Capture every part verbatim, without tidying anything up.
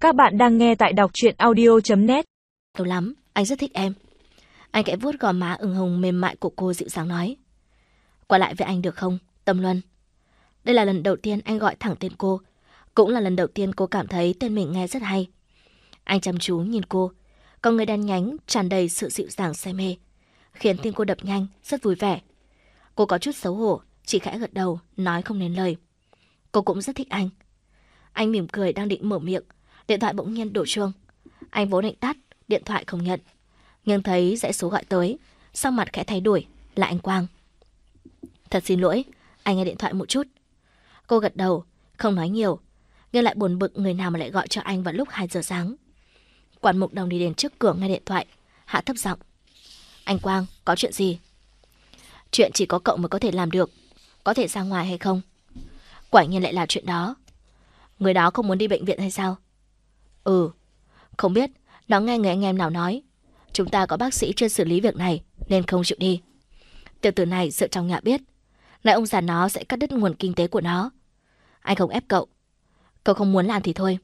Các bạn đang nghe tại đọc truyện audio chấm net. Tốt lắm, anh rất thích em. Anh khẽ vuốt gò má ửng hồng mềm mại của cô dịu dàng nói. Qua lại với anh được không, Tâm Luân? Đây là lần đầu tiên anh gọi thẳng tên cô. Cũng là lần đầu tiên cô cảm thấy tên mình nghe rất hay. Anh chăm chú nhìn cô, con người đen nhánh tràn đầy sự dịu dàng say mê, khiến tim cô đập nhanh, rất vui vẻ. Cô có chút xấu hổ, chỉ khẽ gật đầu, nói không nên lời. Cô cũng rất thích anh. Anh mỉm cười đang định mở miệng, điện thoại bỗng nhiên đổ chuông. Anh vốn định tắt, điện thoại không nhận, nhưng thấy dãy số gọi tới, sau mặt khẽ thay đổi, là anh Quang. Thật xin lỗi, anh nghe điện thoại một chút. Cô gật đầu, không nói nhiều, nhưng lại buồn bực người nào mà lại gọi cho anh vào lúc hai giờ sáng. Quản Mục Đồng đi đến trước cửa nghe điện thoại, hạ thấp giọng. Anh Quang, có chuyện gì? Chuyện chỉ có cậu mới có thể làm được, có thể ra ngoài hay không? Quả nhiên lại là chuyện đó. Người đó không muốn đi bệnh viện hay sao? Ừ, không biết, nó nghe người anh em nào nói chúng ta có bác sĩ chuyên xử lý việc này nên không chịu đi. Tiểu tử này sợ trong nhà biết, lại ông già nó sẽ cắt đứt nguồn kinh tế của nó. Anh không ép cậu, cậu không muốn làm thì thôi.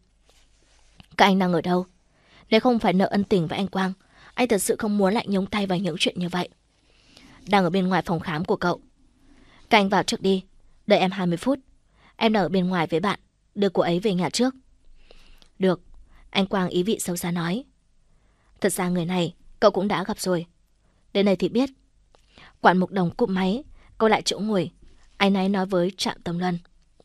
Các anh đang ở đâu? Nếu không phải nợ ân tình với anh Quang, anh thật sự không muốn lại nhúng tay vào những chuyện như vậy. Đang ở bên ngoài phòng khám của cậu. Các anh vào trước đi, đợi em hai mươi phút. Em đang ở bên ngoài với bạn, đưa cô ấy về nhà trước. Được, anh Quang ý vị sâu xa nói. Thật ra người này cậu cũng đã gặp rồi. Đến đây thì biết. Quản Mục Đồng cụm máy, cô lại chỗ ngồi. Anh ấy nói với Trạm Tâm Luân.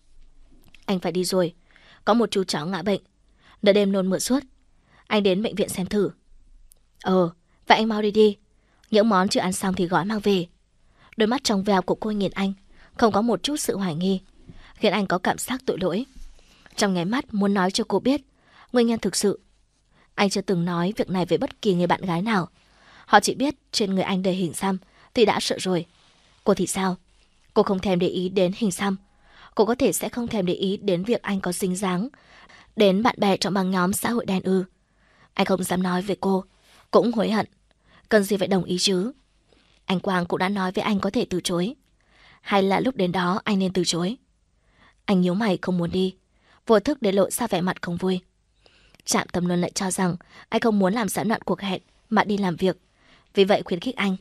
Anh phải đi rồi, có một chú cháu ngã bệnh, đợi đêm nôn mửa suốt. Anh đến bệnh viện xem thử. Ờ, vậy anh mau đi đi. Những món chưa ăn xong thì gói mang về. Đôi mắt trong veo của cô nhìn anh, không có một chút sự hoài nghi, khiến anh có cảm giác tội lỗi. Trong nháy mắt muốn nói cho cô biết nguyên nhân thực sự. Anh chưa từng nói việc này với bất kỳ người bạn gái nào. Họ chỉ biết trên người anh đầy hình xăm thì đã sợ rồi. Cô thì sao? Cô không thèm để ý đến hình xăm. Cô có thể sẽ không thèm để ý đến việc anh có dính dáng đến bạn bè trong băng nhóm xã hội đen ư? Anh không dám nói với cô, cũng hối hận. Cần gì phải đồng ý chứ? Anh Quang cũng đã nói với anh có thể từ chối. Hay là lúc đến đó anh nên từ chối? Anh nhíu mày không muốn đi, vô thức để lộ ra vẻ mặt không vui. Trạm Tâm Luân lại cho rằng anh không muốn làm gián đoạn cuộc hẹn mà đi làm việc, vì vậy khuyến khích anh.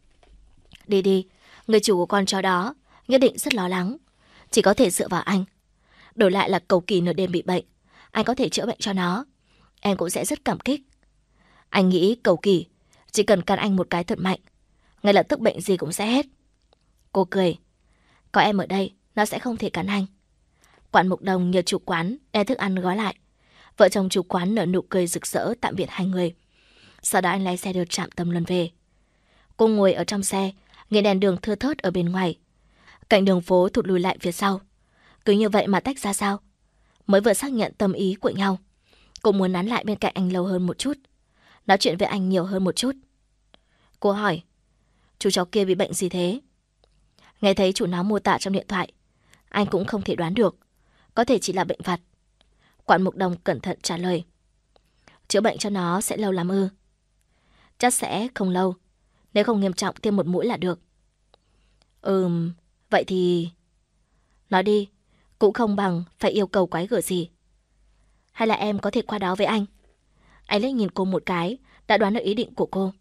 Đi đi, người chủ của con chó đó nhất định rất lo lắng, chỉ có thể dựa vào anh. Đổi lại là cầu kỳ nửa đêm bị bệnh, anh có thể chữa bệnh cho nó, em cũng sẽ rất cảm kích. Anh nghĩ cầu kỳ chỉ cần cắn anh một cái thật mạnh, ngay lập tức bệnh gì cũng sẽ hết. Cô cười. Có em ở đây, nó sẽ không thể cắn anh. Quản Mục Đồng nhờ chủ quán đem thức ăn gói lại. Vợ chồng chủ quán nở nụ cười rực rỡ tạm biệt hai người. Sau đó anh lái xe đưa Trạm Tâm Luân về. Cô ngồi ở trong xe, nghe đèn đường thưa thớt ở bên ngoài. Cạnh đường phố thụt lùi lại phía sau. Cứ như vậy mà tách ra sao? Mới vừa xác nhận tâm ý của nhau, cô muốn nán lại bên cạnh anh lâu hơn một chút, nói chuyện với anh nhiều hơn một chút. Cô hỏi, chú cháu kia bị bệnh gì thế? Nghe thấy chủ nó mô tả trong điện thoại, anh cũng không thể đoán được, có thể chỉ là bệnh vặt. Quản Mục Đồng cẩn thận trả lời. Chữa bệnh cho nó sẽ lâu lắm ư? Chắc sẽ không lâu, nếu không nghiêm trọng tiêm một mũi là được. Ừm, vậy thì... Nói đi, cũng không bằng phải yêu cầu quái gở gì. Hay là em có thể qua đó với anh? Anh liếc nhìn cô một cái, đã đoán được ý định của cô.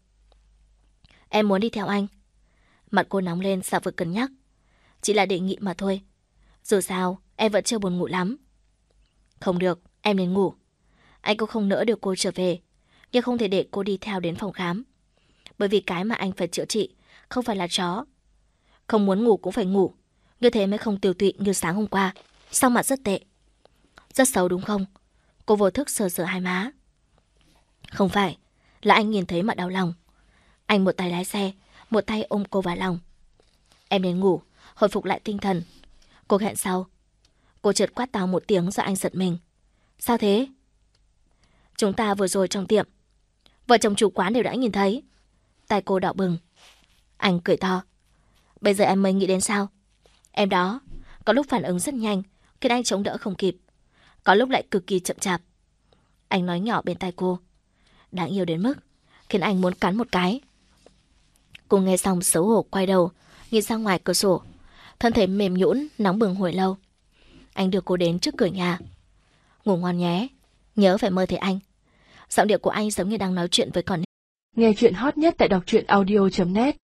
Em muốn đi theo anh. Mặt cô nóng lên, sao vừa cân nhắc. Chỉ là đề nghị mà thôi. Dù sao, em vẫn chưa buồn ngủ lắm. Không được, em nên ngủ. Anh cũng không nỡ được cô trở về, nhưng không thể để cô đi theo đến phòng khám. Bởi vì cái mà anh phải chữa trị không phải là chó. Không muốn ngủ cũng phải ngủ, như thế mới không tiêu tụy như sáng hôm qua. Sau mặt rất tệ. Rất xấu đúng không? Cô vô thức sờ sờ hai má. Không phải, là anh nhìn thấy mà đau lòng. Anh một tay lái xe, một tay ôm cô vào lòng. Em nên ngủ, hồi phục lại tinh thần. Cuộc hẹn sau. Cô chợt quát to một tiếng do anh giật mình. Sao thế? Chúng ta vừa rồi trong tiệm, vợ chồng chủ quán đều đã nhìn thấy. Tai cô đỏ bừng. Anh cười to. Bây giờ em mới nghĩ đến sao? Em đó, có lúc phản ứng rất nhanh, khiến anh chống đỡ không kịp, có lúc lại cực kỳ chậm chạp. Anh nói nhỏ bên tai cô. Đáng yêu đến mức khiến anh muốn cắn một cái. Cô nghe xong xấu hổ quay đầu, nhìn ra ngoài cửa sổ. Thân thể mềm nhũn, nóng bừng hồi lâu. Anh đưa cô đến trước cửa nhà. Ngủ ngon nhé. nhớ phải mơ thấy anh. Giọng điệu của anh giống như đang nói chuyện với con nít. Nghe chuyện hot nhất tại đọc truyện audio chấm net.